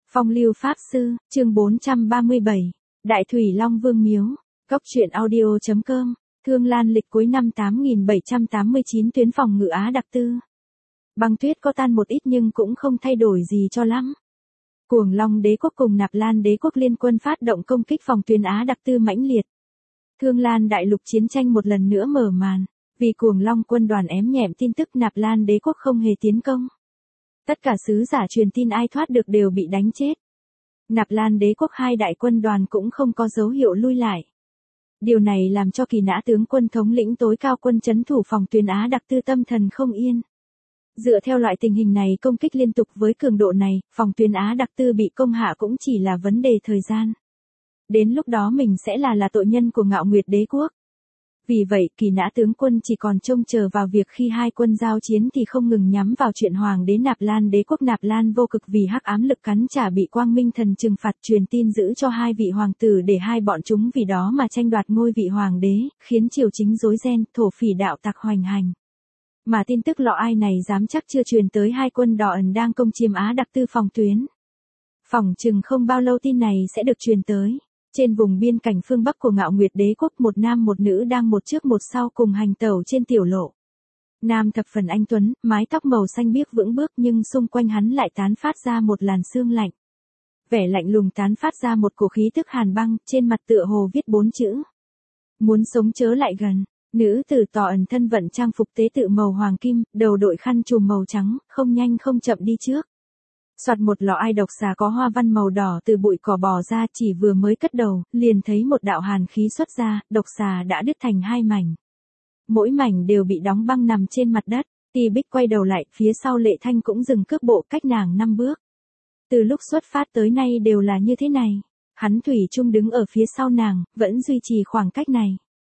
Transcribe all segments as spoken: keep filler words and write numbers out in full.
Phong lưu Pháp Sư, chương bốn trăm ba mươi bảy, Đại Thủy Long Vương Miếu, Cốc truyện audio.com, Thương Lan lịch cuối năm tám nghìn bảy trăm tám mươi chín tuyến phòng ngự Á Đặc Tư. Băng tuyết có tan một ít nhưng cũng không thay đổi gì cho lắm. Cuồng Long đế quốc cùng Nạp Lan đế quốc liên quân phát động công kích phòng tuyến Á Đặc Tư mãnh liệt. Thương Lan đại lục chiến tranh một lần nữa mở màn, vì Cuồng Long quân đoàn ém nhẹm tin tức Nạp Lan đế quốc không hề tiến công. Tất cả sứ giả truyền tin ai thoát được đều bị đánh chết. Nạp Lan đế quốc hai đại quân đoàn cũng không có dấu hiệu lui lại. Điều này làm cho Kỳ Nã tướng quân thống lĩnh tối cao quân trấn thủ phòng tuyến Á Đặc Tư tâm thần không yên. Dựa theo loại tình hình này công kích liên tục với cường độ này, phòng tuyến Á Đặc Tư bị công hạ cũng chỉ là vấn đề thời gian. Đến lúc đó mình sẽ là là tội nhân của Ngạo Nguyệt đế quốc. Vì vậy, Kỳ Nã tướng quân chỉ còn trông chờ vào việc khi hai quân giao chiến thì không ngừng nhắm vào chuyện hoàng đế Nạp Lan đế quốc Nạp Lan vô cực vì hắc ám lực cắn trả bị Quang Minh thần trừng phạt truyền tin giữ cho hai vị hoàng tử để hai bọn chúng vì đó mà tranh đoạt ngôi vị hoàng đế, khiến triều chính rối ren, thổ phỉ đạo tặc hoành hành. Mà tin tức lọ ai này dám chắc chưa truyền tới hai quân đỏ ẩn đang công chiếm Á Đặc Tư phòng tuyến. Phỏng chừng không bao lâu tin này sẽ được truyền tới. Trên vùng biên cảnh phương Bắc của Ngạo Nguyệt đế quốc một nam một nữ đang một trước một sau cùng hành tẩu trên tiểu lộ. Nam thập phần anh tuấn, mái tóc màu xanh biếc vững bước nhưng xung quanh hắn lại tán phát ra một làn sương lạnh. Vẻ lạnh lùng tán phát ra một cổ khí tức hàn băng, trên mặt tựa hồ viết bốn chữ. Muốn sống chớ lại gần. Nữ tử tỏ ẩn thân vận trang phục tế tự màu hoàng kim, đầu đội khăn trùm màu trắng, không nhanh không chậm đi trước. Soạt một lọ ai độc xà có hoa văn màu đỏ từ bụi cỏ bò ra, chỉ vừa mới cất đầu, liền thấy một đạo hàn khí xuất ra, độc xà đã đứt thành hai mảnh. Mỗi mảnh đều bị đóng băng nằm trên mặt đất, Ti Bích quay đầu lại, phía sau Lệ Thanh cũng dừng cước bộ cách nàng năm bước. Từ lúc xuất phát tới nay đều là như thế này, hắn thủy chung đứng ở phía sau nàng, vẫn duy trì khoảng cách này.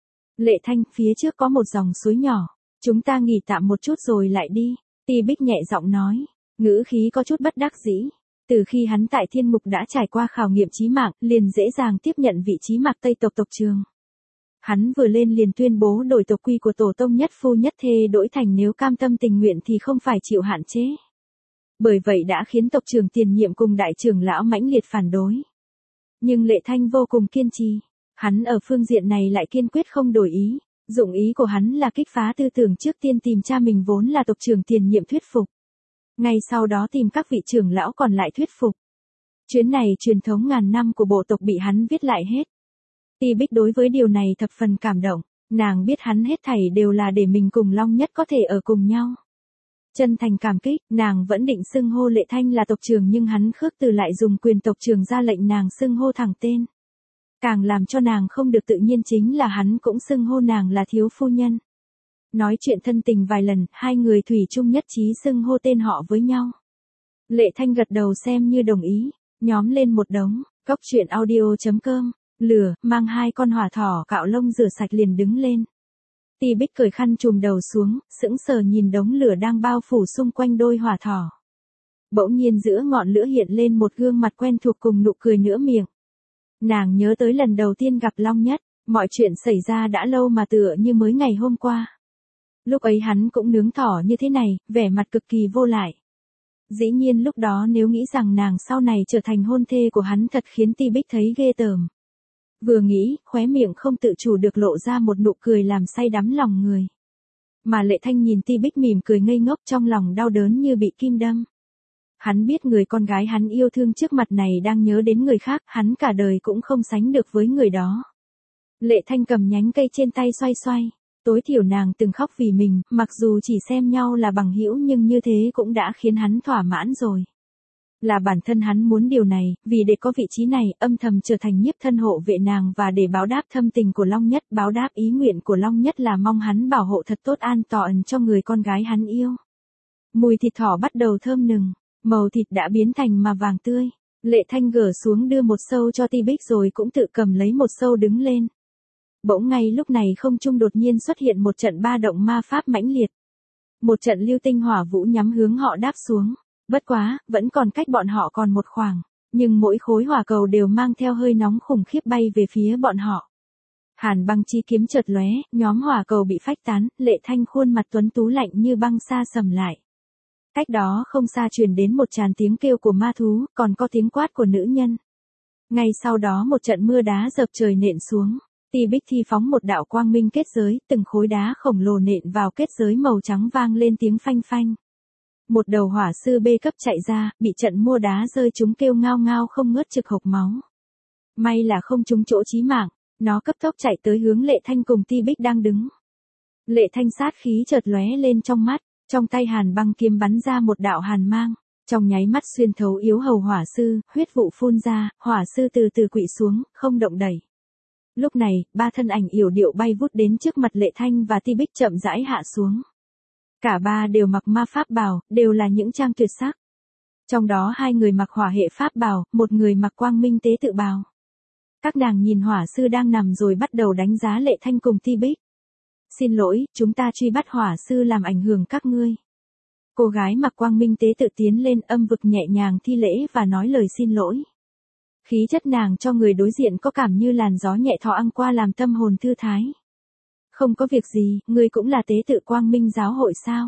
Lệ Thanh, phía trước có một dòng suối nhỏ, chúng ta nghỉ tạm một chút rồi lại đi, Ti Bích nhẹ giọng nói. Ngữ khí có chút bất đắc dĩ. Từ khi hắn tại thiên mục đã trải qua khảo nghiệm chí mạng, liền dễ dàng tiếp nhận vị trí mạc Tây tộc tộc trường. Hắn vừa lên liền tuyên bố đổi tộc quy của tổ tông nhất phu nhất thê đổi thành nếu cam tâm tình nguyện thì không phải chịu hạn chế. Bởi vậy đã khiến tộc trưởng tiền nhiệm cùng đại trưởng lão mãnh liệt phản đối. Nhưng Lệ Thanh vô cùng kiên trì. Hắn ở phương diện này lại kiên quyết không đổi ý. Dụng ý của hắn là kích phá tư tưởng trước tiên tìm cha mình vốn là tộc trưởng tiền nhiệm thuyết phục. Ngay sau đó tìm các vị trưởng lão còn lại thuyết phục. Chuyến này truyền thống ngàn năm của bộ tộc bị hắn viết lại hết. Ti Bích đối với điều này thập phần cảm động, nàng biết hắn hết thảy đều là để mình cùng Long Nhất có thể ở cùng nhau. Chân thành cảm kích, nàng vẫn định xưng hô Lệ Thanh là tộc trưởng nhưng hắn khước từ lại dùng quyền tộc trưởng ra lệnh nàng xưng hô thẳng tên. Càng làm cho nàng không được tự nhiên chính là hắn cũng xưng hô nàng là thiếu phu nhân. Nói chuyện thân tình vài lần, hai người thủy chung nhất trí xưng hô tên họ với nhau. Lệ Thanh gật đầu xem như đồng ý, nhóm lên một đống, Cốc truyện audio.com, lửa, mang hai con hỏa thỏ cạo lông rửa sạch liền đứng lên. Ti Bích cởi khăn trùm đầu xuống, sững sờ nhìn đống lửa đang bao phủ xung quanh đôi hỏa thỏ. Bỗng nhiên giữa ngọn lửa hiện lên một gương mặt quen thuộc cùng nụ cười nửa miệng. Nàng nhớ tới lần đầu tiên gặp Long Nhất, mọi chuyện xảy ra đã lâu mà tựa như mới ngày hôm qua. Lúc ấy hắn cũng nướng thỏ như thế này, vẻ mặt cực kỳ vô lại. Dĩ nhiên lúc đó nếu nghĩ rằng nàng sau này trở thành hôn thê của hắn thật khiến Ti Bích thấy ghê tởm. Vừa nghĩ, khóe miệng không tự chủ được lộ ra một nụ cười làm say đắm lòng người. Mà Lệ Thanh nhìn Ti Bích mỉm cười ngây ngốc trong lòng đau đớn như bị kim đâm. Hắn biết người con gái hắn yêu thương trước mặt này đang nhớ đến người khác, hắn cả đời cũng không sánh được với người đó. Lệ Thanh cầm nhánh cây trên tay xoay xoay. Tối thiểu nàng từng khóc vì mình, mặc dù chỉ xem nhau là bằng hữu nhưng như thế cũng đã khiến hắn thỏa mãn rồi. Là bản thân hắn muốn điều này, vì để có vị trí này, âm thầm trở thành nhiếp thân hộ vệ nàng và để báo đáp thâm tình của Long Nhất, báo đáp ý nguyện của Long Nhất là mong hắn bảo hộ thật tốt an toàn cho người con gái hắn yêu. Mùi thịt thỏ bắt đầu thơm nừng, màu thịt đã biến thành mà vàng tươi. Lệ Thanh gỡ xuống đưa một sâu cho Ti Bích rồi cũng tự cầm lấy một sâu đứng lên. Bỗng ngay lúc này không trung đột nhiên xuất hiện một trận ba động ma pháp mãnh liệt. Một trận lưu tinh hỏa vũ nhắm hướng họ đáp xuống. Bất quá, vẫn còn cách bọn họ còn một khoảng. Nhưng mỗi khối hỏa cầu đều mang theo hơi nóng khủng khiếp bay về phía bọn họ. Hàn băng chi kiếm chợt lóe, nhóm hỏa cầu bị phách tán, Lệ Thanh khuôn mặt tuấn tú lạnh như băng xa sầm lại. Cách đó không xa truyền đến một tràng tiếng kêu của ma thú, còn có tiếng quát của nữ nhân. Ngay sau đó một trận mưa đá dợp trời nện xuống. Ti Bích thi phóng một đạo quang minh kết giới, từng khối đá khổng lồ nện vào kết giới màu trắng vang lên tiếng phanh phanh. Một đầu hỏa sư B cấp chạy ra, bị trận mưa đá rơi trúng kêu ngao ngao không ngớt trực hộc máu. May là không trúng chỗ chí mạng, nó cấp tốc chạy tới hướng Lệ Thanh cùng Ti Bích đang đứng. Lệ Thanh sát khí chợt lóe lên trong mắt, trong tay hàn băng kiếm bắn ra một đạo hàn mang, trong nháy mắt xuyên thấu yếu hầu hỏa sư, huyết vụ phun ra, hỏa sư từ từ quỵ xuống, không động đẩy. Lúc này, ba thân ảnh yểu điệu bay vút đến trước mặt Lệ Thanh và Ti Bích chậm rãi hạ xuống. Cả ba đều mặc ma pháp bào, đều là những trang tuyệt sắc. Trong đó hai người mặc hỏa hệ pháp bào, một người mặc quang minh tế tự bào. Các nàng nhìn hỏa sư đang nằm rồi bắt đầu đánh giá Lệ Thanh cùng Ti Bích. Xin lỗi, chúng ta truy bắt hỏa sư làm ảnh hưởng các ngươi. Cô gái mặc quang minh tế tự tiến lên âm vực nhẹ nhàng thi lễ và nói lời xin lỗi. Khí chất nàng cho người đối diện có cảm như làn gió nhẹ thọ ăn qua làm tâm hồn thư thái. Không có việc gì, ngươi cũng là tế tự quang minh giáo hội sao?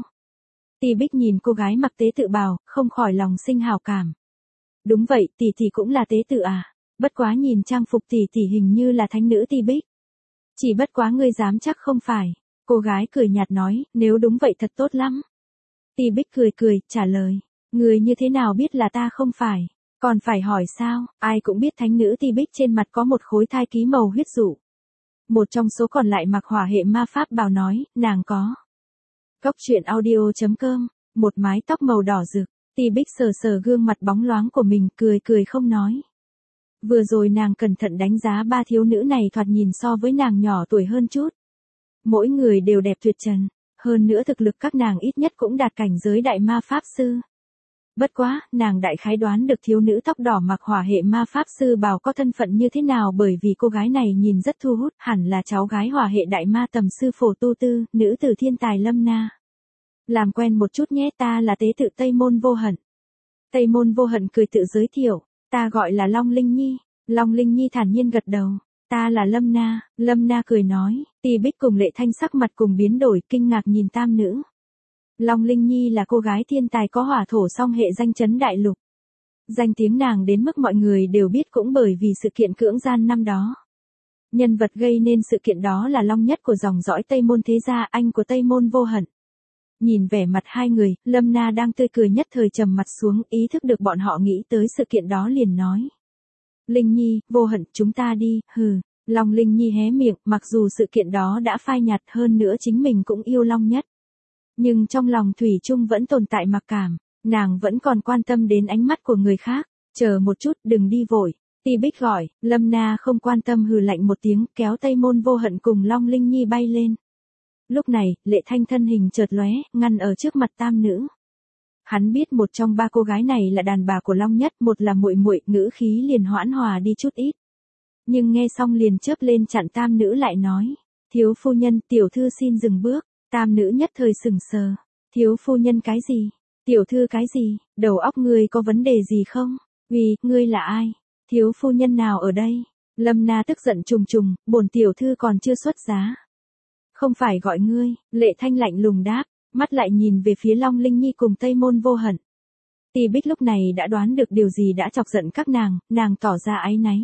Ti Bích nhìn cô gái mặc tế tự bào, không khỏi lòng sinh hào cảm. Đúng vậy, tỷ tỷ cũng là tế tự à? Bất quá nhìn trang phục tỷ tỷ hình như là thánh nữ Ti Bích. Chỉ bất quá ngươi dám chắc không phải. Cô gái cười nhạt nói, nếu đúng vậy thật tốt lắm. Ti Bích cười cười, trả lời. Ngươi như thế nào biết là ta không phải? Còn phải hỏi sao, ai cũng biết thánh nữ Ti Bích trên mặt có một khối thai ký màu huyết dụ. Một trong số còn lại mặc hỏa hệ ma pháp bào nói, nàng có. Góc truyện audio chấm com, một mái tóc màu đỏ rực, Ti Bích sờ sờ gương mặt bóng loáng của mình, cười cười không nói. Vừa rồi nàng cẩn thận đánh giá ba thiếu nữ này thoạt nhìn so với nàng nhỏ tuổi hơn chút. Mỗi người đều đẹp tuyệt trần, hơn nữa thực lực các nàng ít nhất cũng đạt cảnh giới đại ma pháp sư. Bất quá, nàng đại khái đoán được thiếu nữ tóc đỏ mặc hỏa hệ ma pháp sư bào có thân phận như thế nào bởi vì cô gái này nhìn rất thu hút, hẳn là cháu gái hỏa hệ đại ma tầm sư Phổ Tu Tư, nữ tử thiên tài Lâm Na. Làm quen một chút nhé, ta là tế tự Tây Môn Vô Hận. Tây Môn Vô Hận cười tự giới thiệu, ta gọi là Long Linh Nhi. Long Linh Nhi thản nhiên gật đầu, ta là Lâm Na. Lâm Na cười nói, Ti Bích cùng Lệ Thanh sắc mặt cùng biến đổi, kinh ngạc nhìn tam nữ. Long Linh Nhi là cô gái thiên tài có hỏa thổ song hệ danh chấn đại lục. Danh tiếng nàng đến mức mọi người đều biết cũng bởi vì sự kiện cưỡng gian năm đó. Nhân vật gây nên sự kiện đó là Long Nhất của dòng dõi Tây Môn Thế Gia, anh của Tây Môn Vô Hận. Nhìn vẻ mặt hai người, Lâm Na đang tươi cười nhất thời trầm mặt xuống, ý thức được bọn họ nghĩ tới sự kiện đó liền nói. Linh Nhi, Vô Hận, chúng ta đi, hừ. Long Linh Nhi hé miệng, mặc dù sự kiện đó đã phai nhạt hơn nữa chính mình cũng yêu Long Nhất. Nhưng trong lòng Thủy Chung vẫn tồn tại mặc cảm, nàng vẫn còn quan tâm đến ánh mắt của người khác. Chờ một chút, đừng đi vội. Ti Bích gọi, Lâm Na không quan tâm hừ lạnh một tiếng, kéo Tây Môn Vô Hận cùng Long Linh Nhi bay lên. Lúc này, Lệ Thanh thân hình chợt lóe, ngăn ở trước mặt tam nữ. Hắn biết một trong ba cô gái này là đàn bà của Long Nhất, một là muội muội, ngữ khí liền hoãn hòa đi chút ít. Nhưng nghe xong liền chớp lên chặn tam nữ lại nói, thiếu phu nhân, tiểu thư xin dừng bước. Tam nữ nhất thời sừng sờ, thiếu phu nhân cái gì, tiểu thư cái gì, đầu óc ngươi có vấn đề gì không, vì, ngươi là ai, thiếu phu nhân nào ở đây. Lâm Na tức giận trùng trùng, bổn tiểu thư còn chưa xuất giá. Không phải gọi ngươi, Lệ Thanh lạnh lùng đáp, mắt lại nhìn về phía Long Linh Nhi cùng Tây Môn Vô Hận. Ti Bích lúc này đã đoán được điều gì đã chọc giận các nàng, nàng tỏ ra áy náy.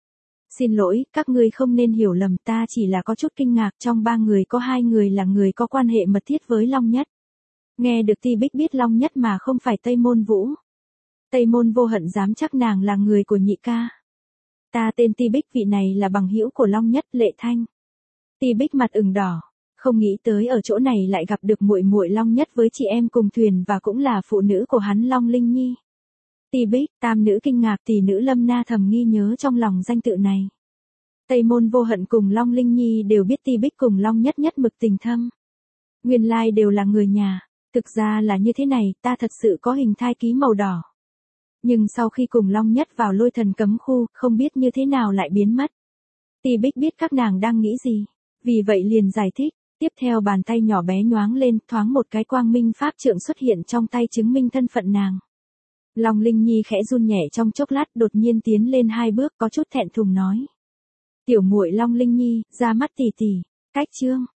Xin lỗi, các ngươi không nên hiểu lầm, ta chỉ là có chút kinh ngạc, trong ba người có hai người là người có quan hệ mật thiết với Long Nhất. Nghe được Ti Bích biết Long Nhất mà không phải Tây Môn Vũ. Tây Môn Vô Hận dám chắc nàng là người của nhị ca. Ta tên Ti Bích, vị này là bằng hữu của Long Nhất, Lệ Thanh. Ti Bích mặt ửng đỏ, không nghĩ tới ở chỗ này lại gặp được muội muội Long Nhất với chị em cùng thuyền và cũng là phụ nữ của hắn Long Linh Nhi. Ti Bích, tam nữ kinh ngạc, tỷ nữ Lâm Na thầm nghi nhớ trong lòng danh tự này. Tây Môn Vô Hận cùng Long Linh Nhi đều biết Ti Bích cùng Long Nhất nhất mực tình thâm. Nguyên lai đều là người nhà, thực ra là như thế này, ta thật sự có hình thai ký màu đỏ. Nhưng sau khi cùng Long Nhất vào lôi thần cấm khu, không biết như thế nào lại biến mất. Ti Bích biết các nàng đang nghĩ gì, vì vậy liền giải thích. Tiếp theo bàn tay nhỏ bé nhoáng lên, thoáng một cái quang minh pháp trượng xuất hiện trong tay chứng minh thân phận nàng. Long Linh Nhi khẽ run nhẹ trong chốc lát, đột nhiên tiến lên hai bước, có chút thẹn thùng nói. Tiểu muội Long Linh Nhi, ra mắt tỷ tỷ, cách chương.